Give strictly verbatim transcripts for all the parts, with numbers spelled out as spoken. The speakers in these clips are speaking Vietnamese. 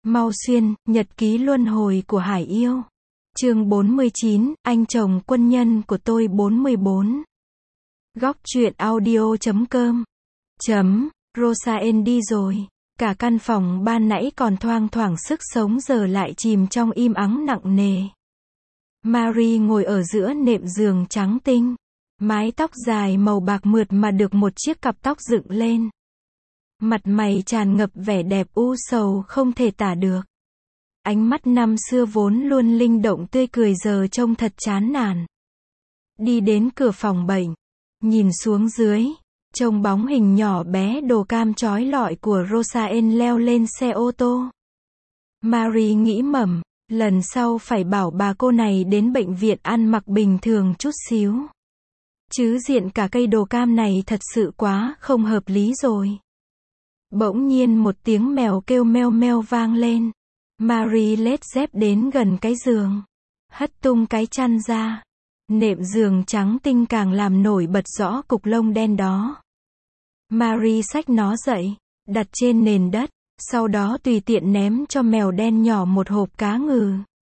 Mau xuyên, nhật ký luân hồi của Hải Yêu. Chương bốn mươi chín, anh chồng quân nhân của tôi bốn mươi bốn. Góc truyện audio chấm com. Chấm, Rosaen đi rồi. Cả căn phòng ban nãy còn thoang thoảng sức sống giờ lại chìm trong im ắng nặng nề. Marie ngồi ở giữa nệm giường trắng tinh. Mái tóc dài màu bạc mượt mà được một chiếc cặp tóc dựng lên. Mặt mày tràn ngập vẻ đẹp u sầu không thể tả được. Ánh mắt năm xưa vốn luôn linh động tươi cười giờ trông thật chán nản. Đi đến cửa phòng bệnh, nhìn xuống dưới, trông bóng hình nhỏ bé đồ cam trói lọi của Rosaen leo lên xe ô tô. Marie nghĩ mẩm, lần sau phải bảo bà cô này đến bệnh viện ăn mặc bình thường chút xíu. Chứ diện cả cây đồ cam này thật sự quá không hợp lý rồi. Bỗng nhiên một tiếng mèo kêu meo meo vang lên. Marie lết dép đến gần cái giường, hất tung cái chăn ra. Nệm giường trắng tinh càng làm nổi bật rõ cục lông đen đó. Marie xách nó dậy, đặt trên nền đất, sau đó tùy tiện ném cho mèo đen nhỏ một hộp cá ngừ.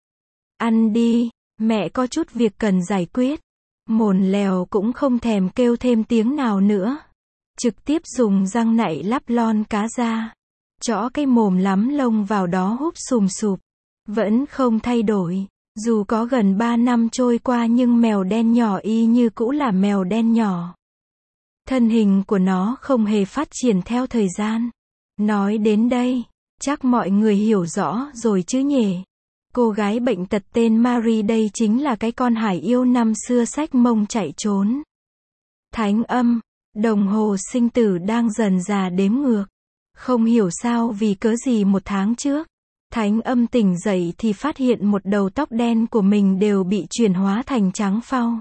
Ăn đi, mẹ có chút việc cần giải quyết. Mồn lèo cũng không thèm kêu thêm tiếng nào nữa. Trực tiếp dùng răng nạy lắp lon cá ra. Chõ cái mồm lắm lông vào đó húp sùm sụp. Vẫn không thay đổi. Dù có gần ba năm trôi qua nhưng mèo đen nhỏ y như cũ là mèo đen nhỏ. Thân hình của nó không hề phát triển theo thời gian. Nói đến đây, chắc mọi người hiểu rõ rồi chứ nhỉ. Cô gái bệnh tật tên Marie đây chính là cái con Hải Yêu năm xưa xách mông chạy trốn. Thánh âm, đồng hồ sinh tử đang dần dà đếm ngược. Không hiểu sao vì cớ gì một tháng trước, Thánh âm tỉnh dậy thì phát hiện một đầu tóc đen của mình đều bị chuyển hóa thành trắng phau.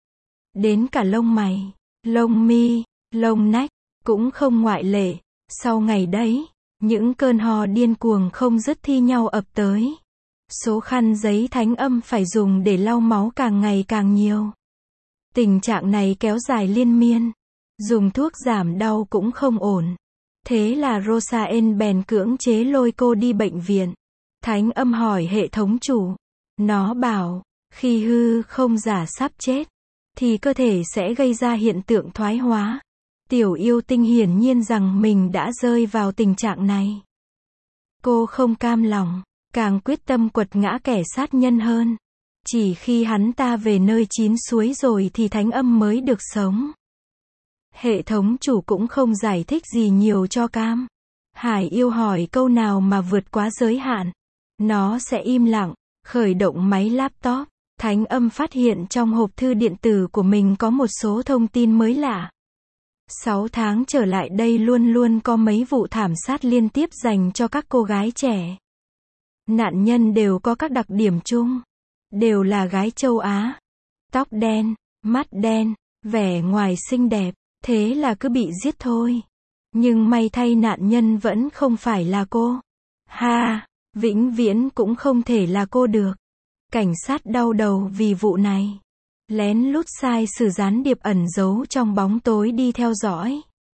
Đến cả lông mày, lông mi, lông nách, cũng không ngoại lệ. Sau ngày đấy, những cơn ho điên cuồng không dứt thi nhau ập tới. Số khăn giấy Thánh âm phải dùng để lau máu càng ngày càng nhiều. Tình trạng này kéo dài liên miên. Dùng thuốc giảm đau cũng không ổn. Thế là Rosaen bèn cưỡng chế lôi cô đi bệnh viện. Thánh âm hỏi hệ thống chủ. Nó bảo, khi hư không giả sắp chết, thì cơ thể sẽ gây ra hiện tượng thoái hóa. Tiểu yêu tinh hiển nhiên rằng mình đã rơi vào tình trạng này. Cô không cam lòng, càng quyết tâm quật ngã kẻ sát nhân hơn. Chỉ khi hắn ta về nơi chín suối rồi thì Thánh âm mới được sống. Hệ thống chủ cũng không giải thích gì nhiều cho Cam. Hải Yêu hỏi câu nào mà vượt quá giới hạn, nó sẽ im lặng. Khởi động máy laptop, Thánh âm phát hiện trong hộp thư điện tử của mình có một số thông tin mới lạ. Sáu tháng trở lại đây luôn luôn có mấy vụ thảm sát liên tiếp dành cho các cô gái trẻ. Nạn nhân đều có các đặc điểm chung. Đều là gái châu Á. Tóc đen, mắt đen, vẻ ngoài xinh đẹp. Thế là cứ bị giết thôi. Nhưng may thay nạn nhân vẫn không phải là cô. Ha, vĩnh viễn cũng không thể là cô được. Cảnh sát đau đầu vì vụ này. Lén lút sai sử gián điệp ẩn giấu trong bóng tối đi theo dõi.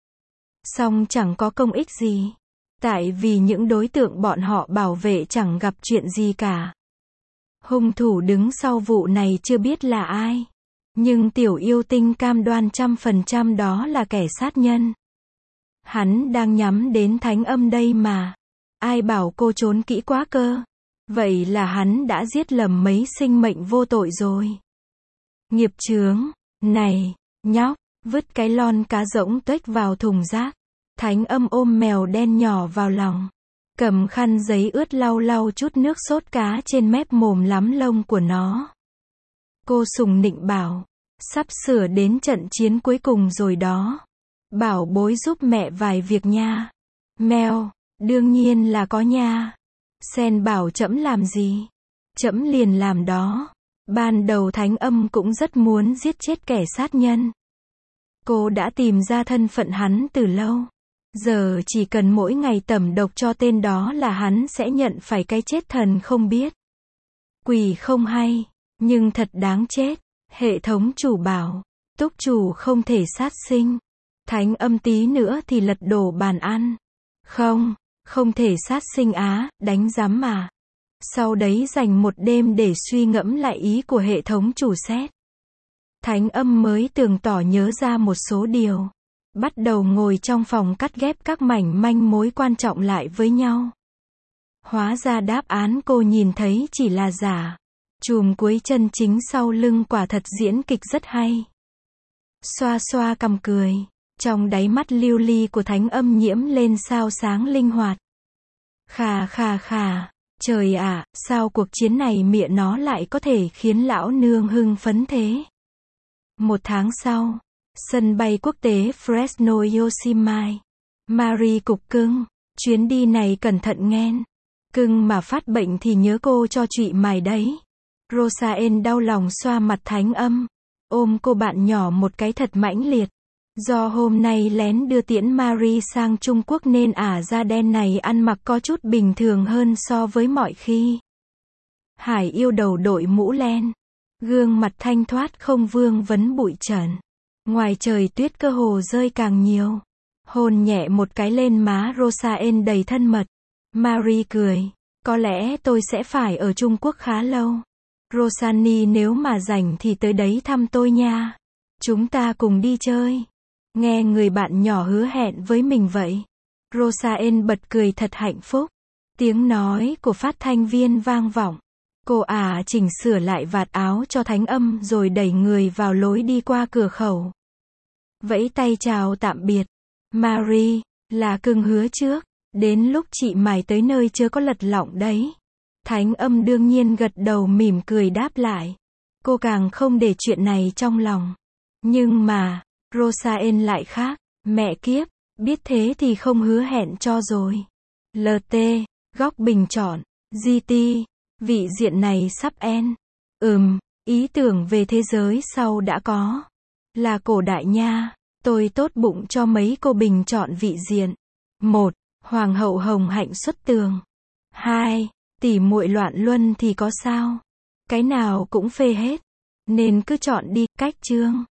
Song chẳng có công ích gì. Tại vì những đối tượng bọn họ bảo vệ chẳng gặp chuyện gì cả. Hung thủ đứng sau vụ này chưa biết là ai. Nhưng tiểu yêu tinh cam đoan trăm phần trăm đó là kẻ sát nhân. Hắn đang nhắm đến Thánh âm đây mà. Ai bảo cô trốn kỹ quá cơ. Vậy là hắn đã giết lầm mấy sinh mệnh vô tội rồi. Nghiệp chướng, này, nhóc, vứt cái lon cá rỗng tuếch vào thùng rác. Thánh âm ôm mèo đen nhỏ vào lòng. Cầm khăn giấy ướt lau lau chút nước sốt cá trên mép mồm lắm lông của nó. Cô sùng nịnh bảo, sắp sửa đến trận chiến cuối cùng rồi đó. Bảo bối giúp mẹ vài việc nha. Mèo, đương nhiên là có nha. Sen bảo trẫm làm gì? Trẫm liền làm đó. Ban đầu Thánh âm cũng rất muốn giết chết kẻ sát nhân. Cô đã tìm ra thân phận hắn từ lâu. Giờ chỉ cần mỗi ngày tẩm độc cho tên đó là hắn sẽ nhận phải cái chết thần không biết. Quỷ không hay, nhưng thật đáng chết. Hệ thống chủ bảo, túc chủ không thể sát sinh. Thánh âm tí nữa thì lật đổ bàn ăn. Không, Không thể sát sinh á, đánh giám mà. Sau đấy dành một đêm để suy ngẫm lại ý của hệ thống chủ set. Thánh Âm mới tường tỏ nhớ ra một số điều. Bắt đầu ngồi trong phòng cắt ghép các mảnh manh mối quan trọng lại với nhau. Hóa ra đáp án cô nhìn thấy chỉ là giả. Chùm cuối chân chính sau lưng quả thật diễn kịch rất hay. Xoa xoa cằm cười. Trong đáy mắt lưu ly của Thánh Âm nhiễm lên sao sáng linh hoạt. Khà khà khà. Trời ạ, sao cuộc chiến này mẹ nó lại có thể khiến lão nương hưng phấn thế? Một tháng sau, sân bay quốc tế Fresno Yosemite. Marie cục cưng, chuyến đi này cẩn thận nghen. Cưng mà phát bệnh thì nhớ cô cho trụy mày đấy. Rosaen đau lòng xoa mặt Thánh Âm, ôm cô bạn nhỏ một cái thật mãnh liệt. Do hôm nay lén đưa tiễn Marie sang Trung Quốc nên ả da đen này ăn mặc có chút bình thường hơn so với mọi khi. Hải Yêu đầu đội mũ len, gương mặt thanh thoát không vương vấn bụi trần. Ngoài trời tuyết cơ hồ rơi càng nhiều. Hôn nhẹ một cái lên má Rosaen đầy thân mật. Marie cười, có lẽ tôi sẽ phải ở Trung Quốc khá lâu. Rosanny nếu mà rảnh thì tới đấy thăm tôi nha. Chúng ta cùng đi chơi. Nghe người bạn nhỏ hứa hẹn với mình vậy. Rosaen bật cười thật hạnh phúc. Tiếng nói của phát thanh viên vang vọng. Cô à chỉnh sửa lại vạt áo cho Thánh Âm rồi đẩy người vào lối đi qua cửa khẩu. Vẫy tay chào tạm biệt. Marie, là cưng hứa trước. Đến lúc chị mày tới nơi chưa có lật lọng đấy. Thánh Âm đương nhiên gật đầu mỉm cười đáp lại. Cô càng không để chuyện này trong lòng. Nhưng mà, Rosaen lại khác. Mẹ kiếp, biết thế thì không hứa hẹn cho rồi. lờ tê, góc bình chọn. giê tê, vị diện này sắp end. Ừm, ý tưởng về thế giới sau đã có. Là cổ đại nha. Tôi tốt bụng cho mấy cô bình chọn vị diện. một. Hoàng hậu hồng hạnh xuất tường. hai. Tỉ muội loạn luân thì có sao? Cái nào cũng phê hết. Nên cứ chọn đi, cách chương.